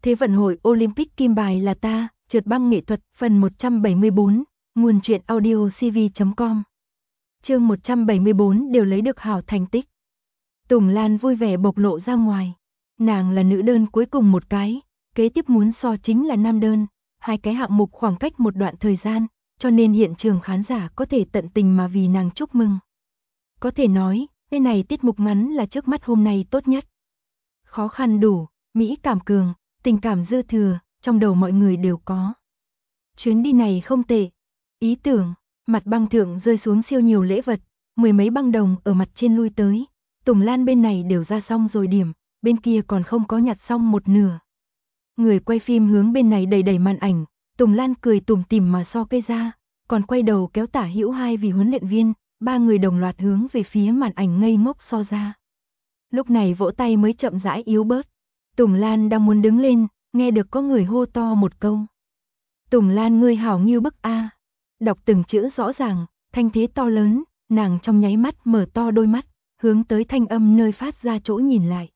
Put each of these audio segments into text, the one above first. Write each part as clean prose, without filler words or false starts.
Thế vận hội Olympic kim bài là ta, trượt băng nghệ thuật, phần 174, nguồn truyện audio cv.com. Chương 174 đều lấy được hảo thành tích. Tùng Lan vui vẻ bộc lộ ra ngoài. Nàng là nữ đơn cuối cùng một cái, kế tiếp muốn so chính là nam đơn, hai cái hạng mục khoảng cách một đoạn thời gian, cho nên hiện trường khán giả có thể tận tình mà vì nàng chúc mừng. Có thể nói, cái này tiết mục ngắn là trước mắt hôm nay tốt nhất. Khó khăn đủ, mỹ cảm cường, tình cảm dư thừa, trong đầu mọi người đều có. Chuyến đi này không tệ. Ý tưởng, mặt băng thượng rơi xuống siêu nhiều lễ vật, mười mấy băng đồng ở mặt trên lui tới. Tùng Lan bên này đều ra xong rồi điểm, bên kia còn không có nhặt xong một nửa. Người quay phim hướng bên này đẩy đẩy màn ảnh, Tùng Lan cười tủm tỉm mà so cây ra, còn quay đầu kéo Tả Hữu hai vì huấn luyện viên, ba người đồng loạt hướng về phía màn ảnh ngây ngốc so ra. Lúc này vỗ tay mới chậm rãi yếu bớt. Tùng Lan đang muốn đứng lên, nghe được có người hô to một câu. Tùng Lan ngươi hảo nghiêu bức a. Đọc từng chữ rõ ràng, thanh thế to lớn, nàng trong nháy mắt mở to đôi mắt, hướng tới thanh âm nơi phát ra chỗ nhìn lại.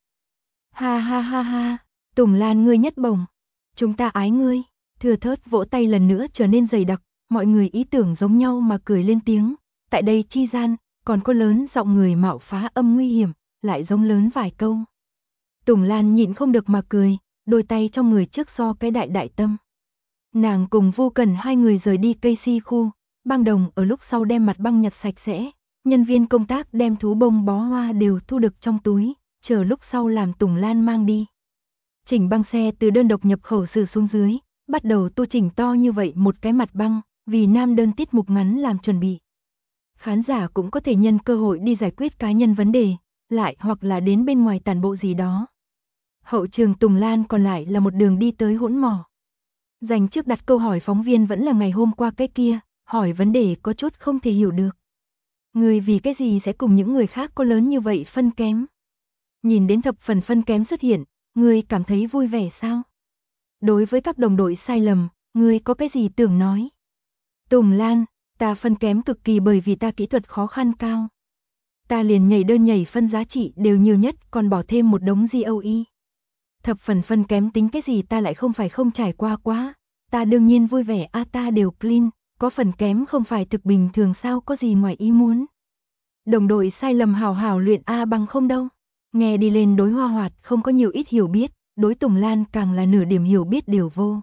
Ha ha ha ha, Tùng Lan ngươi nhất bổng, chúng ta ái ngươi. Thưa thớt vỗ tay lần nữa trở nên dày đặc, mọi người ý tưởng giống nhau mà cười lên tiếng. Tại đây chi gian, còn có lớn giọng người mạo phá âm nguy hiểm, lại giống lớn vài câu. Tùng Lan nhịn không được mà cười, đôi tay trong người trước so cái đại tâm. Nàng cùng Vô Cần hai người rời đi cây si khu, băng đồng ở lúc sau đem mặt băng nhặt sạch sẽ, nhân viên công tác đem thú bông bó hoa đều thu được trong túi, chờ lúc sau làm Tùng Lan mang đi. Chỉnh băng xe từ đơn độc nhập khẩu sử xuống dưới, bắt đầu tu chỉnh to như vậy một cái mặt băng, vì nam đơn tiết mục ngắn làm chuẩn bị. Khán giả cũng có thể nhân cơ hội đi giải quyết cá nhân vấn đề, lại hoặc là đến bên ngoài tản bộ gì đó. Hậu trường Tùng Lan còn lại là một đường đi tới hỗn mỏ. Dành trước đặt câu hỏi phóng viên vẫn là ngày hôm qua cái kia, hỏi vấn đề có chút không thể hiểu được. Người vì cái gì sẽ cùng những người khác có lớn như vậy phân kém? Nhìn đến thập phần phân kém xuất hiện, người cảm thấy vui vẻ sao? Đối với các đồng đội sai lầm, người có cái gì tưởng nói? Tùng Lan, ta phân kém cực kỳ bởi vì ta kỹ thuật khó khăn cao. Ta liền nhảy đơn nhảy phân giá trị đều nhiều nhất còn bỏ thêm một đống GOE. Thập phần phân kém tính cái gì ta lại không phải không trải qua quá. Ta đương nhiên vui vẻ ta đều clean, có phần kém không phải thực bình thường sao có gì ngoài ý muốn. Đồng đội sai lầm hào hào luyện bằng không đâu. Nghe đi lên đối Hoa Hoạt không có nhiều ít hiểu biết, đối Tùng Lan càng là nửa điểm hiểu biết đều vô.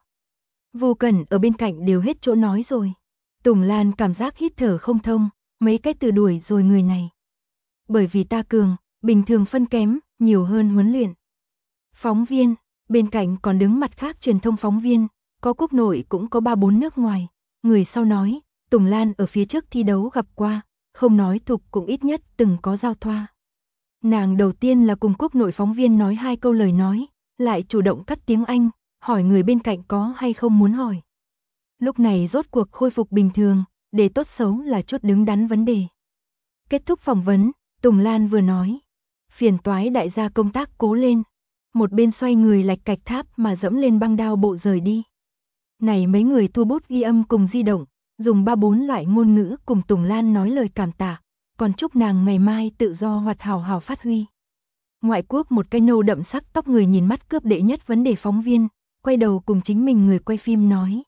Vô Cần ở bên cạnh đều hết chỗ nói rồi. Tùng Lan cảm giác hít thở không thông, mấy cái từ đuổi rồi người này. Bởi vì ta cường, bình thường phân kém, nhiều hơn huấn luyện. Phóng viên, bên cạnh còn đứng mặt khác truyền thông phóng viên, có quốc nội cũng có 3-4 nước ngoài. Người sau nói, Tùng Lan ở phía trước thi đấu gặp qua, không nói thục cũng ít nhất từng có giao thoa. Nàng đầu tiên là cùng quốc nội phóng viên nói 2 câu lời nói, lại chủ động cắt tiếng Anh, hỏi người bên cạnh có hay không muốn hỏi. Lúc này rốt cuộc khôi phục bình thường, để tốt xấu là chút đứng đắn vấn đề. Kết thúc phỏng vấn, Tùng Lan vừa nói, phiền toái đại gia công tác cố lên. Một bên xoay người lạch cạch tháp mà dẫm lên băng đao bộ rời đi. Này mấy người thu bút ghi âm cùng di động, dùng 3-4 loại ngôn ngữ cùng Tùng Lan nói lời cảm tạ, còn chúc nàng ngày mai tự do hoạt hảo hảo phát huy. Ngoại quốc một cái nâu đậm sắc tóc người nhìn mắt cướp đệ nhất vấn đề phóng viên, quay đầu cùng chính mình người quay phim nói.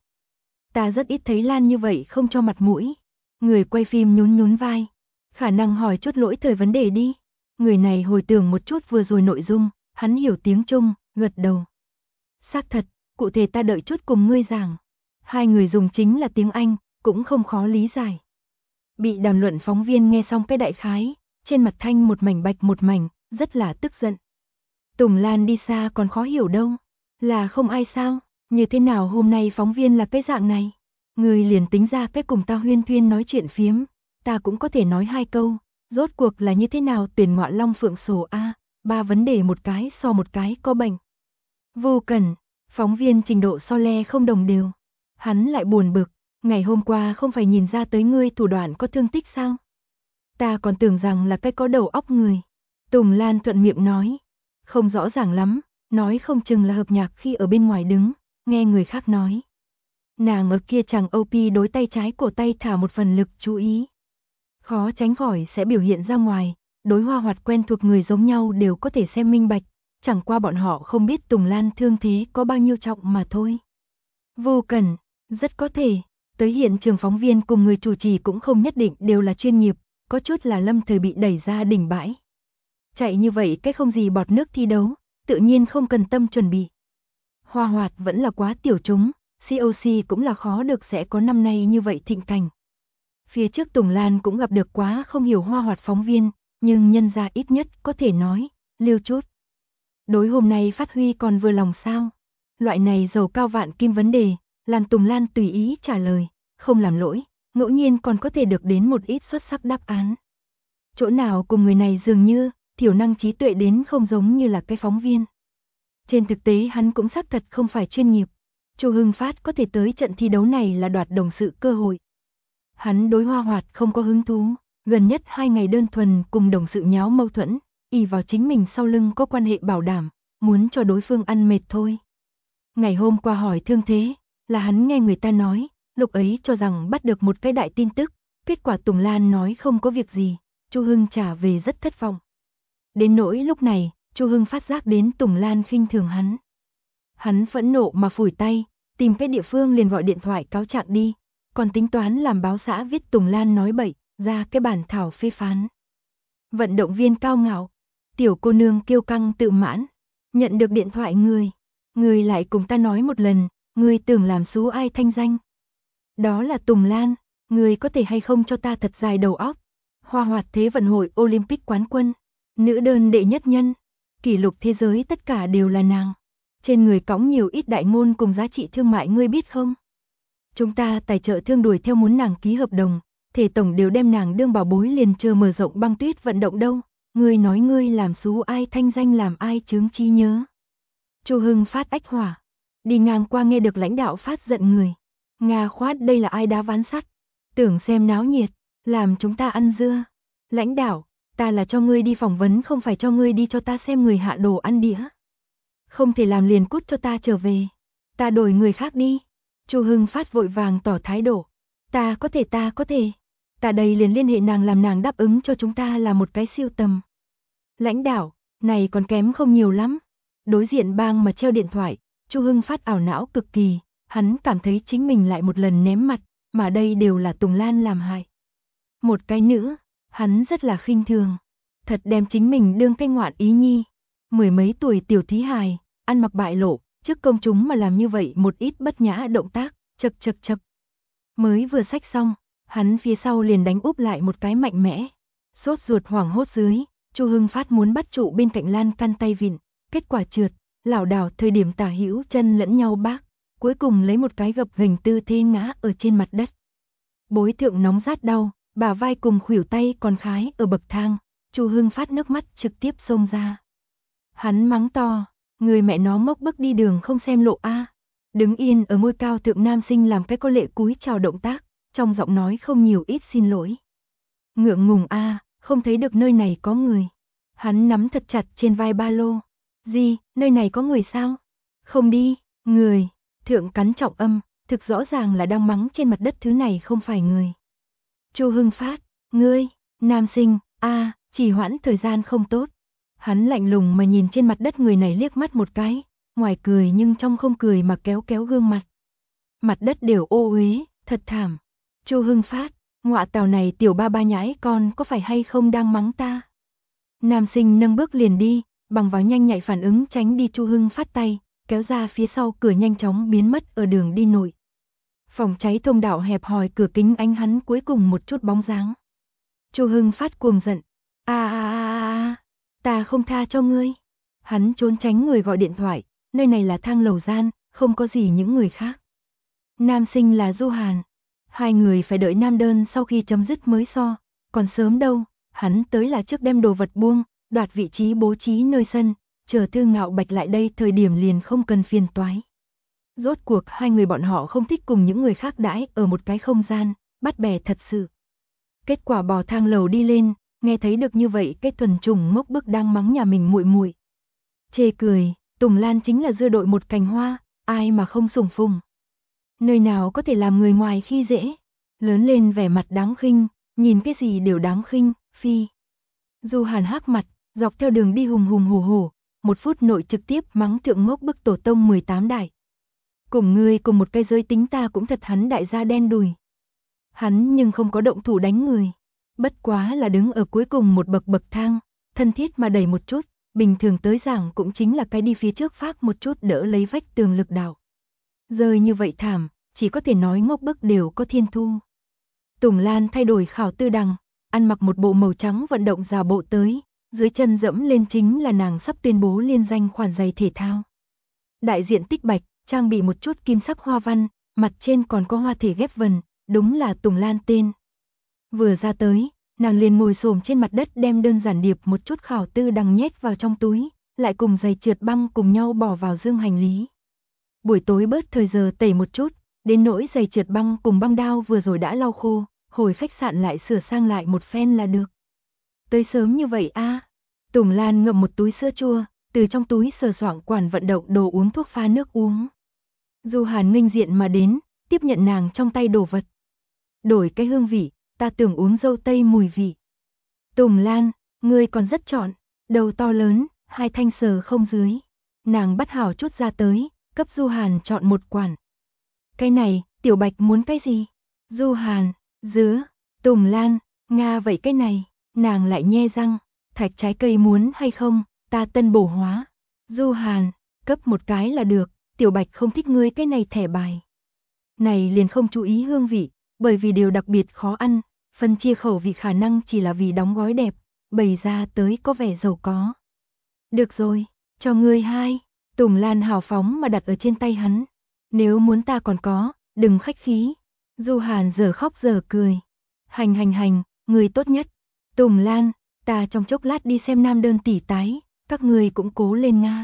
Ta rất ít thấy Lan như vậy không cho mặt mũi. Người quay phim nhún vai. Khả năng hỏi chút lỗi thời vấn đề đi. Người này hồi tưởng một chút vừa rồi nội dung. Hắn hiểu tiếng Trung, gật đầu. Xác thật, cụ thể ta đợi chút cùng ngươi giảng. Hai người dùng chính là tiếng Anh, cũng không khó lý giải. Bị đàm luận phóng viên nghe xong cái đại khái, trên mặt thanh một mảnh bạch một mảnh, rất là tức giận. Tùng Lan đi xa còn khó hiểu đâu. Là không ai sao, như thế nào hôm nay phóng viên là cái dạng này. Người liền tính ra cái cùng ta huyên thuyên nói chuyện phiếm, ta cũng có thể nói 2 câu, rốt cuộc là như thế nào tuyển ngọa long phượng sổ a. 3 vấn đề một cái so một cái có bệnh. Vô Cần, phóng viên trình độ so le không đồng đều. Hắn lại buồn bực, ngày hôm qua không phải nhìn ra tới ngươi thủ đoạn có thương tích sao? Ta còn tưởng rằng là cái có đầu óc người. Tùng Lan thuận miệng nói, không rõ ràng lắm, nói không chừng là hợp nhạc khi ở bên ngoài đứng, nghe người khác nói. Nàng ở kia chàng OP đối tay trái cổ tay thả một phần lực chú ý. Khó tránh khỏi sẽ biểu hiện ra ngoài. Đối Hoa Hoạt quen thuộc người giống nhau đều có thể xem minh bạch, chẳng qua bọn họ không biết Tùng Lan thương thế có bao nhiêu trọng mà thôi. Vô Cẩn, rất có thể, tới hiện trường phóng viên cùng người chủ trì cũng không nhất định đều là chuyên nghiệp, có chút là lâm thời bị đẩy ra đỉnh bãi. Chạy như vậy cái không gì bọt nước thi đấu, tự nhiên không cần tâm chuẩn bị. Hoa Hoạt vẫn là quá tiểu chúng, COC cũng là khó được sẽ có năm nay như vậy thịnh cảnh. Phía trước Tùng Lan cũng gặp được quá không hiểu Hoa Hoạt phóng viên, nhưng nhân ra ít nhất có thể nói, liêu chút. Đối hôm nay phát huy còn vừa lòng sao? Loại này giàu cao vạn kim vấn đề, làm Tùng Lan tùy ý trả lời, không làm lỗi, ngẫu nhiên còn có thể được đến một ít xuất sắc đáp án. Chỗ nào cùng người này dường như, thiểu năng trí tuệ đến không giống như là cái phóng viên. Trên thực tế hắn cũng xác thật không phải chuyên nghiệp. Chu Hưng Phát có thể tới trận thi đấu này là đoạt đồng sự cơ hội. Hắn đối Hoa Hoạt không có hứng thú, gần nhất 2 ngày đơn thuần cùng đồng sự nháo mâu thuẫn, ỷ vào chính mình sau lưng có quan hệ bảo đảm, muốn cho đối phương ăn mệt thôi. Ngày hôm qua hỏi thương thế, là hắn nghe người ta nói, lúc ấy cho rằng bắt được một cái đại tin tức, kết quả Tùng Lan nói không có việc gì, Chu Hưng trả về rất thất vọng. Đến nỗi lúc này, Chu Hưng phát giác đến Tùng Lan khinh thường hắn. Hắn phẫn nộ mà phủi tay, tìm cái địa phương liền gọi điện thoại cáo trạng đi, còn tính toán làm báo xã viết Tùng Lan nói bậy, ra cái bản thảo phê phán. Vận động viên cao ngạo, tiểu cô nương kiêu căng tự mãn, nhận được điện thoại người lại cùng ta nói một lần, người tưởng làm xú ai thanh danh. Đó là Tùng Lan, người có thể hay không cho ta thật dài đầu óc. Hoa Hoạt Thế vận hội Olympic quán quân, nữ đơn đệ nhất nhân, kỷ lục thế giới tất cả đều là nàng. Trên người cõng nhiều ít đại ngôn cùng giá trị thương mại ngươi biết không? Chúng ta tài trợ thương đuổi theo muốn nàng ký hợp đồng, thể tổng đều đem nàng đương bảo bối liền chờ mở rộng băng tuyết vận động đâu. Ngươi nói ngươi làm xú ai thanh danh làm ai chướng trí nhớ. Chu Hưng Phát ách hỏa, đi ngang qua nghe được lãnh đạo phát giận người. Nga khoát đây là ai đá ván sắt, tưởng xem náo nhiệt, làm chúng ta ăn dưa. Lãnh đạo, ta là cho ngươi đi phỏng vấn không phải cho ngươi đi cho ta xem người hạ đồ ăn đĩa. Không thể làm liền cút cho ta trở về, ta đổi người khác đi. Chu Hưng Phát vội vàng tỏ thái độ, ta có thể, ta đây liền liên hệ nàng làm nàng đáp ứng cho chúng ta là một cái siêu tầm. Lãnh đạo, này còn kém không nhiều lắm. Đối diện bang mà treo điện thoại, Chu Hưng Phát ảo não cực kỳ, hắn cảm thấy chính mình lại một lần ném mặt, mà đây đều là Tùng Lan làm hại. Một cái nữa, hắn rất là khinh thường, thật đem chính mình đương cái ngoạn ý nhi. 10 mấy tuổi tiểu thí hài, ăn mặc bại lộ, trước công chúng mà làm như vậy một ít bất nhã động tác, chật. Mới vừa xách xong, hắn phía sau liền đánh úp lại một cái mạnh mẽ. Sốt ruột hoảng hốt dưới, Chu Hưng Phát muốn bắt trụ bên cạnh lan can tay vịn, kết quả trượt, lảo đảo thời điểm tả hữu chân lẫn nhau bác, cuối cùng lấy một cái gập ghềnh tư thế ngã ở trên mặt đất. Bối thượng nóng rát đau, bả vai cùng khuỷu tay còn khái ở bậc thang, Chu Hưng Phát nước mắt trực tiếp xông ra. Hắn mắng to, người mẹ nó mốc bức đi đường không xem lộ a. Đứng yên ở ngôi cao thượng nam sinh làm cái có lệ cúi chào động tác, trong giọng nói không nhiều ít xin lỗi. Ngượng ngùng a, không thấy được nơi này có người. Hắn nắm thật chặt trên vai ba lô. Gì, nơi này có người sao? Không đi, người. Thượng cắn trọng âm, thực rõ ràng là đang mắng trên mặt đất thứ này không phải người. Chu Hưng Phát, ngươi, nam sinh, trì hoãn thời gian không tốt. Hắn lạnh lùng mà nhìn trên mặt đất người này liếc mắt một cái, ngoài cười nhưng trong không cười mà kéo kéo gương mặt. Mặt đất đều ô uế, thật thảm. Chu Hưng Phát, ngọa tào này tiểu ba ba nhãi con có phải hay không đang mắng ta? Nam sinh nâng bước liền đi, bằng vào nhanh nhạy phản ứng tránh đi Chu Hưng Phát tay, kéo ra phía sau cửa nhanh chóng biến mất ở đường đi nội. Phòng cháy thông đạo hẹp hòi cửa kính ánh hắn cuối cùng một chút bóng dáng. Chu Hưng Phát cuồng giận. Ta không tha cho ngươi. Hắn trốn tránh người gọi điện thoại, nơi này là thang lầu gian, không có gì những người khác. Nam sinh là Du Hàn. Hai người phải đợi nam đơn sau khi chấm dứt mới so, còn sớm đâu, hắn tới là trước đem đồ vật buông, đoạt vị trí bố trí nơi sân, chờ Thư Ngạo Bạch lại đây thời điểm liền không cần phiền toái. Rốt cuộc hai người bọn họ không thích cùng những người khác đãi ở một cái không gian, bắt bè thật sự. Kết quả bò thang lầu đi lên, nghe thấy được như vậy cái thuần trùng ngốc bức đang mắng nhà mình muội muội. Chê cười, Tùng Lan chính là dưa đội một cành hoa, ai mà không sủng phùng. Nơi nào có thể làm người ngoài khi dễ, lớn lên vẻ mặt đáng khinh, nhìn cái gì đều đáng khinh, phi. Du Hàn hắc mặt, dọc theo đường đi hùng hùng hổ hổ, 1 phút nội trực tiếp mắng thượng ngốc bức tổ tông 18 đại. Cùng ngươi cùng một cái giới tính ta cũng thật hắn đại gia đen đùi. Hắn nhưng không có động thủ đánh người. Bất quá là đứng ở cuối cùng một bậc thang, thân thiết mà đẩy một chút, bình thường tới giảng cũng chính là cái đi phía trước phác một chút đỡ lấy vách tường lực đạo. Rơi như vậy thảm, chỉ có thể nói ngốc bức đều có thiên thu. Tùng Lan thay đổi khảo tư đằng, ăn mặc một bộ màu trắng vận động giả bộ tới, dưới chân dẫm lên chính là nàng sắp tuyên bố liên danh khoản giày thể thao. Đại diện tích bạch, trang bị một chút kim sắc hoa văn, mặt trên còn có hoa thể ghép vần, đúng là Tùng Lan tên. Vừa ra tới, nàng liền ngồi xổm trên mặt đất đem đơn giản điệp một chút khảo tư đằng nhét vào trong túi, lại cùng giày trượt băng cùng nhau bỏ vào dương hành lý. Buổi tối bớt thời giờ tẩy một chút, đến nỗi giày trượt băng cùng băng đao vừa rồi đã lau khô, hồi khách sạn lại sửa sang lại một phen là được. Tới sớm như vậy a? Tùng Lan ngậm một túi sữa chua, từ trong túi sờ soạng quản vận động đồ uống thuốc pha nước uống. Du Hàn nghênh diện mà đến, tiếp nhận nàng trong tay đồ vật. Đổi cái hương vị, ta tưởng uống dâu tây mùi vị. Tùng Lan, ngươi còn rất chọn, đầu to lớn, 2 thanh sờ không dưới. Nàng bắt hảo chút ra tới, cấp Du Hàn chọn một quản. Cái này, Tiểu Bạch muốn cái gì? Du Hàn, dứa. Tùng Lan, Nga vậy cái này, nàng lại nhe răng, thạch trái cây muốn hay không, ta tân bổ hóa. Du Hàn, cấp một cái là được, Tiểu Bạch không thích ngươi cái này thẻ bài. Này liền không chú ý hương vị, bởi vì đều đặc biệt khó ăn, phân chia khẩu vị khả năng chỉ là vì đóng gói đẹp, bày ra tới có vẻ giàu có. Được rồi, cho ngươi 2. Tùng Lan hào phóng mà đặt ở trên tay hắn. Nếu muốn ta còn có, đừng khách khí. Du Hàn giờ khóc giờ cười. Hành, người tốt nhất. Tùng Lan, ta trong chốc lát đi xem nam đơn tỷ tái, các người cũng cố lên Nga.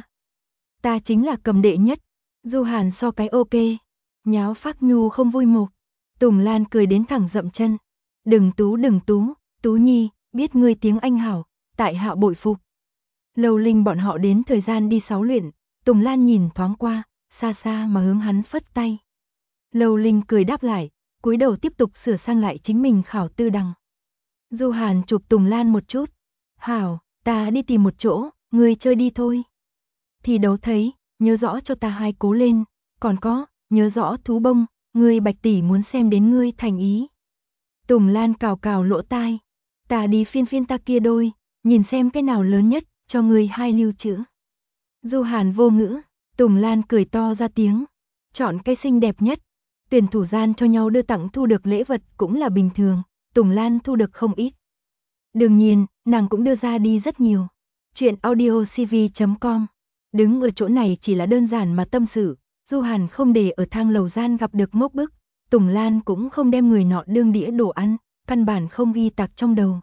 Ta chính là cầm đệ nhất. Du Hàn so cái ok. Nháo Phác Nhu không vui mục. Tùng Lan cười đến thẳng dậm chân. Đừng tú, Tú Nhi, biết ngươi tiếng Anh hảo, tại hạ bội phục. Lâu Linh bọn họ đến thời gian đi 6 luyện, Tùng Lan nhìn thoáng qua, xa xa mà hướng hắn phất tay. Lâu Linh cười đáp lại, cúi đầu tiếp tục sửa sang lại chính mình khảo tư đằng. Du Hàn chụp Tùng Lan một chút. Hảo, ta đi tìm một chỗ, ngươi chơi đi thôi. Thi đấu thấy, nhớ rõ cho ta 2 cố lên, còn có, nhớ rõ thú bông, ngươi Bạch tỷ muốn xem đến ngươi thành ý. Tùng Lan cào lỗ tai, ta đi phiên ta kia đôi, nhìn xem cái nào lớn nhất, cho ngươi 2 lưu trữ. Du Hàn vô ngữ, Tùng Lan cười to ra tiếng, chọn cái xinh đẹp nhất. Tuyển thủ gian cho nhau đưa tặng thu được lễ vật cũng là bình thường, Tùng Lan thu được không ít. Đương nhiên, nàng cũng đưa ra đi rất nhiều. Chuyện audiocv.com. Đứng ở chỗ này chỉ là đơn giản mà tâm sự, Du Hàn không để ở thang lầu gian gặp được ngốc bức, Tùng Lan cũng không đem người nọ đương đĩa đồ ăn, căn bản không ghi tạc trong đầu.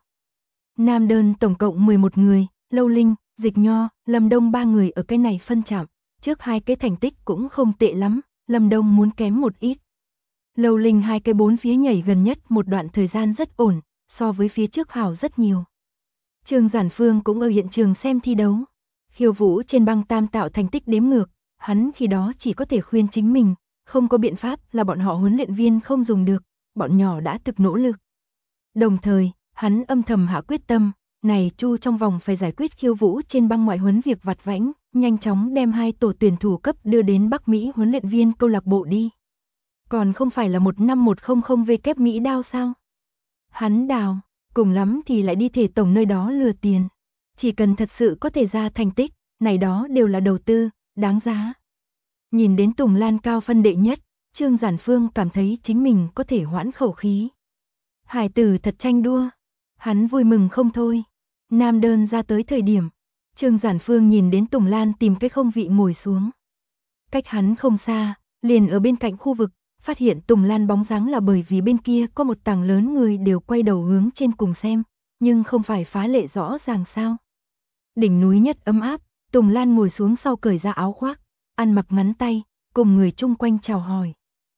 Nam đơn tổng cộng 11 người, Lâu Linh, Dịch Nho, Lâm Đông 3 người ở cái này phân chạm, trước 2 cái thành tích cũng không tệ lắm, Lâm Đông muốn kém một ít. Lâu Linh 2 cái 4 phía nhảy gần nhất một đoạn thời gian rất ổn, so với phía trước hảo rất nhiều. Trương Giản Phương cũng ở hiện trường xem thi đấu. Khiêu vũ trên băng tam tạo thành tích đếm ngược, hắn khi đó chỉ có thể khuyên chính mình, không có biện pháp là bọn họ huấn luyện viên không dùng được, bọn nhỏ đã thực nỗ lực. Đồng thời, hắn âm thầm hạ quyết tâm, này Chu trong vòng phải giải quyết khiêu vũ trên băng ngoại huấn việc vặt vãnh, nhanh chóng đem 2 tổ tuyển thủ cấp đưa đến Bắc Mỹ huấn luyện viên câu lạc bộ đi. Còn không phải là 15100 kép Mỹ đao sao? Hắn đào, cùng lắm thì lại đi thể tổng nơi đó lừa tiền. Chỉ cần thật sự có thể ra thành tích, này đó đều là đầu tư, đáng giá. Nhìn đến Tùng Lan cao phân đệ nhất, Trương Giản Phương cảm thấy chính mình có thể hoãn khẩu khí. Hải tử thật tranh đua, hắn vui mừng không thôi. Nam đơn ra tới thời điểm, Trương Giản Phương nhìn đến Tùng Lan tìm cái không vị ngồi xuống. Cách hắn không xa, liền ở bên cạnh khu vực, phát hiện Tùng Lan bóng dáng là bởi vì bên kia có một tảng lớn người đều quay đầu hướng trên cùng xem, nhưng không phải phá lệ rõ ràng sao. Đỉnh núi nhất ấm áp, Tùng Lan ngồi xuống sau cởi ra áo khoác, ăn mặc ngắn tay, cùng người chung quanh chào hỏi.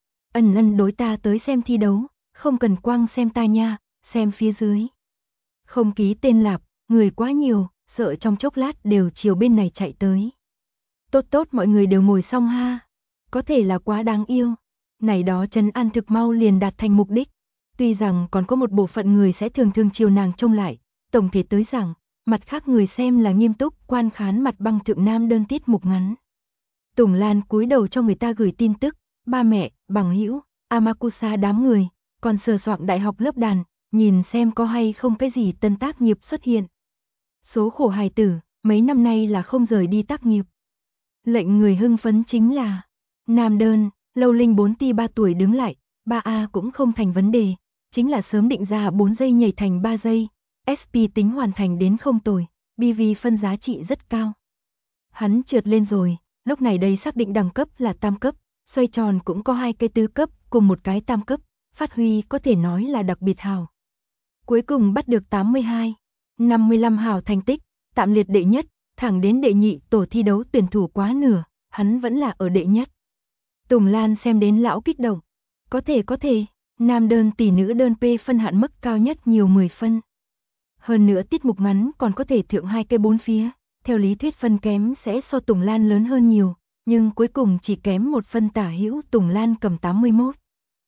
Ân đối ta tới xem thi đấu, không cần quang xem ta nha, xem phía dưới. Không ký tên lạp, người quá nhiều, sợ trong chốc lát đều chiều bên này chạy tới. Tốt mọi người đều ngồi xong ha, có thể là quá đáng yêu. Này đó trấn an thực mau liền đạt thành mục đích. Tuy rằng còn có một bộ phận người sẽ thường chiều nàng trông lại, tổng thể tới rằng, mặt khác người xem là nghiêm túc quan khán mặt băng thượng nam đơn tiết mục ngắn. Tùng Lan cúi đầu cho người ta gửi tin tức, ba mẹ, bằng hữu, Amakusa đám người, còn sờ soạng đại học lớp đàn, nhìn xem có hay không cái gì tân tác nghiệp xuất hiện. Số khổ hài tử, mấy năm nay là không rời đi tác nghiệp. Lệnh người hưng phấn chính là nam đơn, Lâu Linh 4 ti 3 tuổi đứng lại, 3A cũng không thành vấn đề, chính là sớm định ra 4 giây nhảy thành 3 giây, SP tính hoàn thành đến không tồi, BV phân giá trị rất cao. Hắn trượt lên rồi, lúc này đây xác định đẳng cấp là tam cấp, xoay tròn cũng có 2 cây tứ cấp cùng một cái tam cấp, phát huy có thể nói là đặc biệt hảo. Cuối cùng bắt được 82, 55 hảo thành tích, tạm liệt đệ nhất, thẳng đến đệ nhị tổ thi đấu tuyển thủ quá nửa, hắn vẫn là ở đệ nhất. Tùng Lan xem đến lão kích động. Có thể, nam đơn tỷ nữ đơn P phân hạn mức cao nhất nhiều 10 phân. Hơn nữa tiết mục ngắn còn có thể thượng 2 cây 4 phía, theo lý thuyết phân kém sẽ so Tùng Lan lớn hơn nhiều, nhưng cuối cùng chỉ kém 1 phân tả hữu, Tùng Lan cầm 81.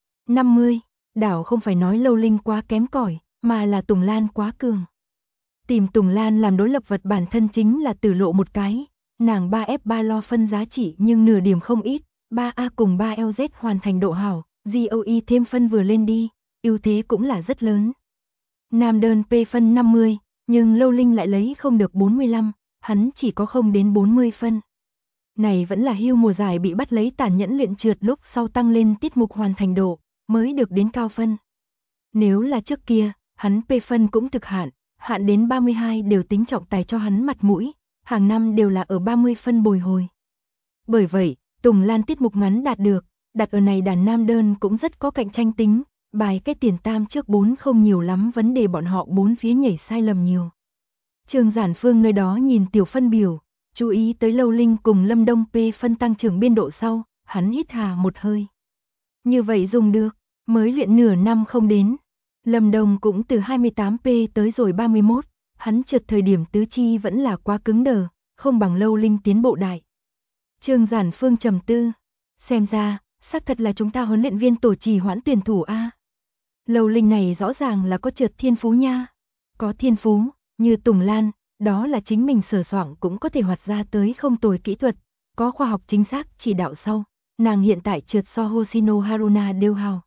50, đảo không phải nói Lâu Linh quá kém cỏi, mà là Tùng Lan quá cường. Tìm Tùng Lan làm đối lập vật bản thân chính là Tử Lộ một cái, nàng 3F3 lo phân giá trị nhưng nửa điểm không ít, 3A cùng 3LZ hoàn thành độ hảo, GOE thêm phân vừa lên đi, ưu thế cũng là rất lớn. Nam đơn P phân 50, nhưng Lâu Linh lại lấy không được 45, hắn chỉ có không đến 40 phân. Này vẫn là hưu mùa giải bị bắt lấy tàn nhẫn luyện trượt lúc sau tăng lên tiết mục hoàn thành độ, mới được đến cao phân. Nếu là trước kia, hắn P phân cũng thực hạn đến 32 đều tính trọng tài cho hắn mặt mũi, hàng năm đều là ở 30 phân bồi hồi. Bởi vậy, Tùng Lan tiết mục ngắn đạt được, đặt ở này đàn nam đơn cũng rất có cạnh tranh tính, bài cái tiền tam trước 4 không nhiều lắm, vấn đề bọn họ 4 phía nhảy sai lầm nhiều. Trương Giản Phương nơi đó nhìn tiểu phân biểu, chú ý tới Lâu Linh cùng Lâm Đông P phân tăng trưởng biên độ sau, hắn hít hà một hơi. Như vậy dùng được, mới luyện nửa năm không đến. Lâm Đông cũng từ 28P tới rồi 31, hắn trượt thời điểm tứ chi vẫn là quá cứng đờ, không bằng Lâu Linh tiến bộ đại. Trương Giản Phương trầm tư, xem ra, xác thật là chúng ta huấn luyện viên tổ trì hoãn tuyển thủ a. Lâu Linh này rõ ràng là có trượt thiên phú nha. Có thiên phú, như Tùng Lan, đó là chính mình sờ soạng cũng có thể hoạt ra tới không tồi kỹ thuật, có khoa học chính xác chỉ đạo sau, nàng hiện tại trượt so Hoshino Haruna đều hào.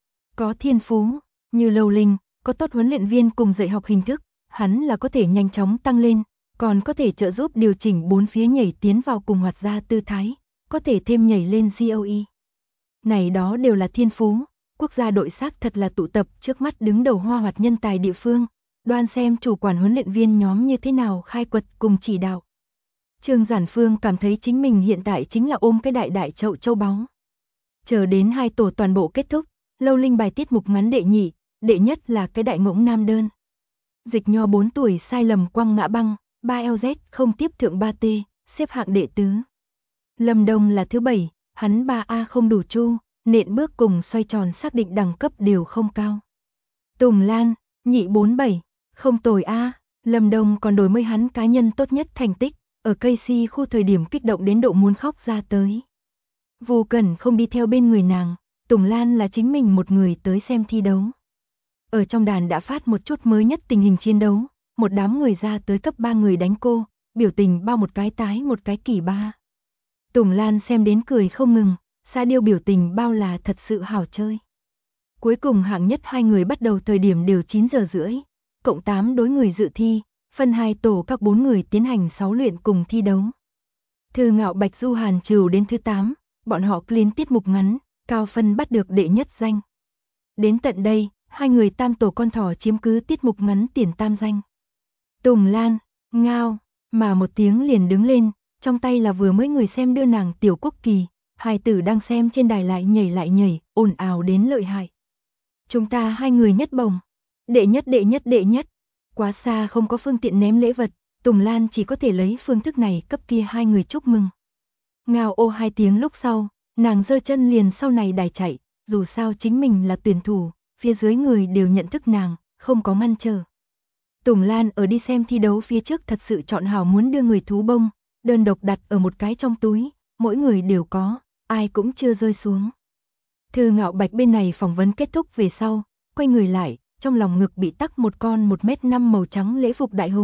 Có thiên phú, như Lâu Linh, có tốt huấn luyện viên cùng dạy học hình thức, hắn là có thể nhanh chóng tăng lên, còn có thể trợ giúp điều chỉnh 4 phía nhảy tiến vào cùng hoạt ra tư thái, có thể thêm nhảy lên GOE. Này đó đều là thiên phú, quốc gia đội xác thật là tụ tập trước mắt đứng đầu hoa hoạt nhân tài địa phương, đoan xem chủ quản huấn luyện viên nhóm như thế nào khai quật cùng chỉ đạo. Trương Giản Phương cảm thấy chính mình hiện tại chính là ôm cái đại chậu châu báu. Chờ đến 2 tổ toàn bộ kết thúc, Lâu Linh bài tiết mục ngắn đệ nhị, đệ nhất là cái đại ngỗng nam đơn. Dịch Nho 4 tuổi sai lầm quăng ngã băng, 3LZ không tiếp thượng 3T, xếp hạng đệ tứ. Lâm Đông là thứ 7, hắn 3A không đủ chu, nện bước cùng xoay tròn xác định đẳng cấp đều không cao. Tùng Lan, nhị 47, không tồi A, Lâm Đông còn đổi mới hắn cá nhân tốt nhất thành tích, ở KC khu thời điểm kích động đến độ muốn khóc ra tới. Vô Cẩn không đi theo bên người nàng, Tùng Lan là chính mình một người tới xem thi đấu. Ở trong đàn đã phát một chút mới nhất tình hình chiến đấu, một đám người ra tới cấp 3 người đánh cô, biểu tình bao một cái tái một cái kỳ ba. Tùng Lan xem đến cười không ngừng, Sa Điêu biểu tình bao là thật sự hảo chơi. Cuối cùng hạng nhất 2 người bắt đầu thời điểm đều 9 giờ rưỡi, cộng 8 đối người dự thi, phân 2 tổ các 4 người tiến hành 6 luyện cùng thi đấu. Thư Ngạo Bạch Du Hàn trừ đến thứ 8, bọn họ clean tiết mục ngắn, cao phân bắt được đệ nhất danh. Đến tận đây, 2 người tam tổ con thỏ chiếm cứ tiết mục ngắn tiền tam danh. Tùng Lan, ngao, mà một tiếng liền đứng lên, trong tay là vừa mới người xem đưa nàng tiểu quốc kỳ, hài tử đang xem trên đài lại nhảy, ồn ào đến lợi hại. Chúng ta 2 người nhất bồng, đệ nhất, quá xa không có phương tiện ném lễ vật, Tùng Lan chỉ có thể lấy phương thức này cấp kia 2 người chúc mừng. Ngao ô 2 tiếng lúc sau, nàng giơ chân liền sau này đài chạy, dù sao chính mình là tuyển thủ, phía dưới người đều nhận thức nàng, không có ngăn trở. Tùng Lan ở đi xem thi đấu phía trước thật sự chọn hảo muốn đưa người thú bông, đơn độc đặt ở một cái trong túi, mỗi người đều có, ai cũng chưa rơi xuống. Thư Ngạo Bạch bên này phỏng vấn kết thúc về sau, quay người lại, trong lòng ngực bị tắc một con 1m5 màu trắng lễ phục đại hùng,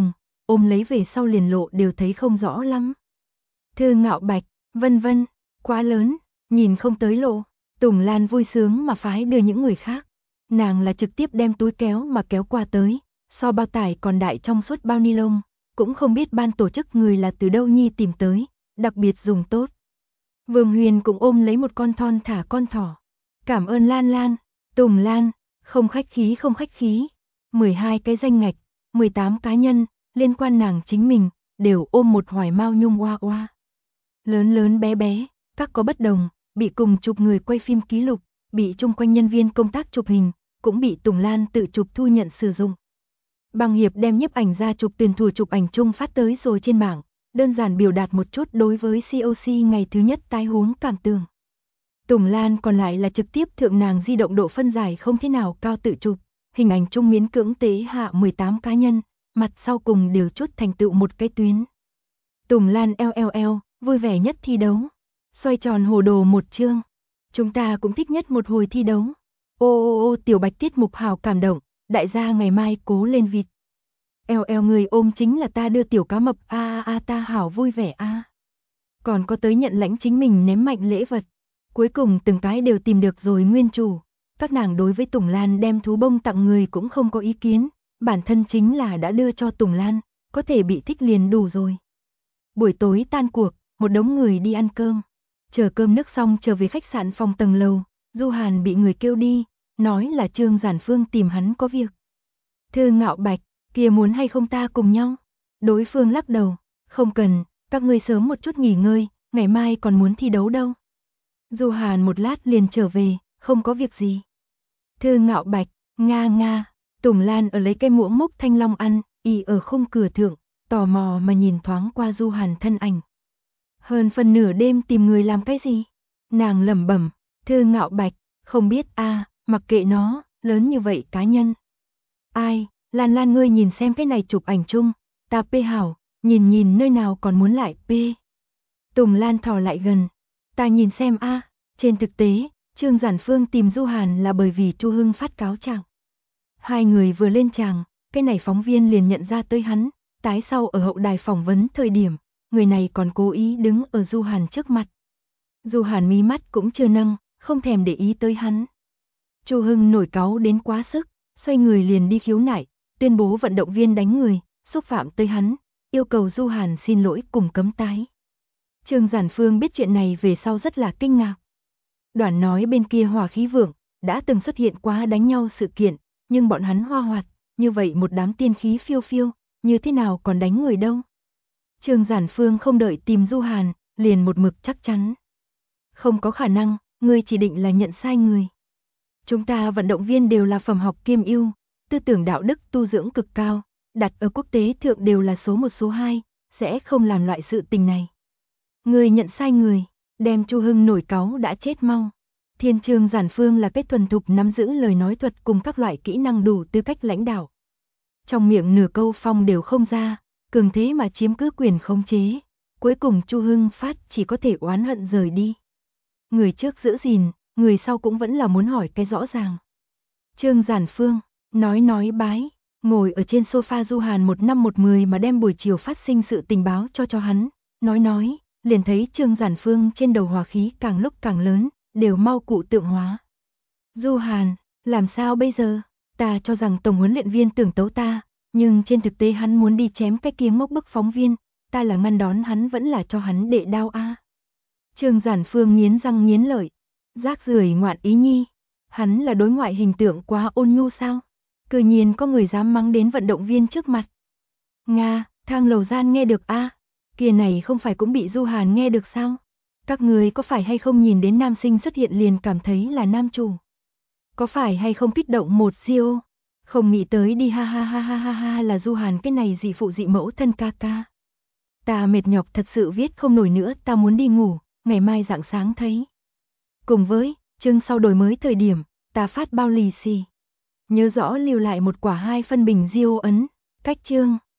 ôm lấy về sau liền lộ đều thấy không rõ lắm. Thư Ngạo Bạch, vân vân, quá lớn, nhìn không tới lộ. Tùng Lan vui sướng mà phái đưa những người khác. Nàng là trực tiếp đem túi kéo mà kéo qua tới, so bao tải còn đại trong suốt bao ni lông, cũng không biết ban tổ chức người là từ đâu nhi tìm tới, đặc biệt dùng tốt. Vương Huyền cũng ôm lấy một con thon thả con thỏ. Cảm ơn Lan Lan, Tùng Lan, không khách khí không khách khí. 12 cái danh ngạch, 18 cá nhân, liên quan nàng chính mình, đều ôm một hoài mao nhung oa oa. Lớn lớn bé bé, các có bất đồng, bị cùng chụp người quay phim ký lục, bị chung quanh nhân viên công tác chụp hình, cũng bị Tùng Lan tự chụp thu nhận sử dụng. Bằng Hiệp đem nhiếp ảnh ra chụp tuyển thủ chụp ảnh chung phát tới rồi trên mạng, đơn giản biểu đạt một chút đối với COC ngày thứ nhất tái huống cảm tưởng. Tùng Lan còn lại là trực tiếp thượng nàng di động độ phân giải không thế nào cao tự chụp, hình ảnh chung miễn cưỡng tế hạ 18 cá nhân, mặt sau cùng đều chút thành tựu một cái tuyến. Tùng Lan LLL, vui vẻ nhất thi đấu. Xoay tròn hồ đồ một chương. Chúng ta cũng thích nhất một hồi thi đấu. Ô tiểu Bạch tiết mục hào cảm động, đại gia ngày mai cố lên vịt. LL người ôm chính là ta đưa tiểu cá mập ta hảo vui vẻ Còn có tới nhận lãnh chính mình ném mạnh lễ vật. Cuối cùng từng cái đều tìm được rồi nguyên chủ. Các nàng đối với Tùng Lan đem thú bông tặng người cũng không có ý kiến, bản thân chính là đã đưa cho Tùng Lan, có thể bị thích liền đủ rồi. Buổi tối tan cuộc, một đống người đi ăn cơm. Chờ cơm nước xong trở về khách sạn phòng tầng lầu, Du Hàn bị người kêu đi, nói là Trương Giản Phương tìm hắn có việc. Thư Ngạo Bạch, kia muốn hay không ta cùng nhau? Đối phương lắc đầu, không cần, các ngươi sớm một chút nghỉ ngơi, ngày mai còn muốn thi đấu đâu. Du Hàn một lát liền trở về, không có việc gì. Thư Ngạo Bạch, nga, Tùng Lan ở lấy cây muỗng múc thanh long ăn, y ở khung cửa thượng, tò mò mà nhìn thoáng qua Du Hàn thân ảnh. Hơn phần nửa đêm tìm người làm cái gì? Nàng lẩm bẩm, Thư Ngạo Bạch, không biết mặc kệ nó, lớn như vậy cá nhân. Ai, Lan Lan ngươi nhìn xem cái này chụp ảnh chung, ta pê hảo, nhìn nơi nào còn muốn lại pê. Tùng Lan thò lại gần, ta nhìn xem trên thực tế, Trương Giản Phương tìm Du Hàn là bởi vì Chu Hưng phát cáo trạng. Hai người vừa lên tràng, cái này phóng viên liền nhận ra tới hắn, tái sau ở hậu đài phỏng vấn thời điểm, người này còn cố ý đứng ở Du Hàn trước mặt. Du Hàn mí mắt cũng chưa nâng, không thèm để ý tới hắn. Chu Hưng nổi cáu đến quá sức, xoay người liền đi khiếu nại, tuyên bố vận động viên đánh người, xúc phạm tới hắn, yêu cầu Du Hàn xin lỗi cùng cấm tái. Trương Giản Phương biết chuyện này về sau rất là kinh ngạc. Đoàn nói bên kia hỏa khí vượng, đã từng xuất hiện quá đánh nhau sự kiện, nhưng bọn hắn hoa hoạt, như vậy một đám tiên khí phiêu phiêu, như thế nào còn đánh người đâu. Trương Giản Phương không đợi tìm Du Hàn, liền một mực chắc chắn. Không có khả năng, ngươi chỉ định là nhận sai người. Chúng ta vận động viên đều là phẩm học kiêm ưu, tư tưởng đạo đức tu dưỡng cực cao, đặt ở quốc tế thượng đều là số 1 số 2, sẽ không làm loại sự tình này. Ngươi nhận sai người, đem Chu Hưng nổi cáu đã chết mau. Thiên Trương Giản Phương là cái thuần thục nắm giữ lời nói thuật cùng các loại kỹ năng đủ tư cách lãnh đạo. Trong miệng nửa câu phong đều không ra, cường thế mà chiếm cứ quyền khống chế. Cuối cùng Chu Hưng phát chỉ có thể oán hận rời đi. Người trước giữ gìn, người sau cũng vẫn là muốn hỏi cái rõ ràng. Trương Giản Phương, nói bái, ngồi ở trên sofa Du Hàn một năm một mười mà đem buổi chiều phát sinh sự tình báo cho hắn, nói, liền thấy Trương Giản Phương trên đầu hỏa khí càng lúc càng lớn, đều mau cụ tượng hóa. Du Hàn, làm sao bây giờ? Ta cho rằng tổng huấn luyện viên tưởng tấu ta, nhưng trên thực tế hắn muốn đi chém cái kia ngốc bức phóng viên, ta là ngăn đón hắn vẫn là cho hắn đệ đao Trương Giản Phương nghiến răng nghiến lợi, rác rưởi ngoạn ý nhi, hắn là đối ngoại hình tượng quá ôn nhu sao? Cư nhiên có người dám mắng đến vận động viên trước mặt. Nga, thang lầu gian nghe được kia này không phải cũng bị Du Hàn nghe được sao? Các người có phải hay không nhìn đến nam sinh xuất hiện liền cảm thấy là nam chủ? Có phải hay không kích động một siêu? Không nghĩ tới đi ha là Du Hàn cái này dị phụ dị mẫu thân ca. Ta mệt nhọc thật sự viết không nổi nữa, ta muốn đi ngủ, ngày mai rạng sáng thấy. Cùng với, chương sau đổi mới thời điểm, ta phát bao lì xì. Nhớ rõ lưu lại một quả 2 phân bình diêu ấn, cách chương.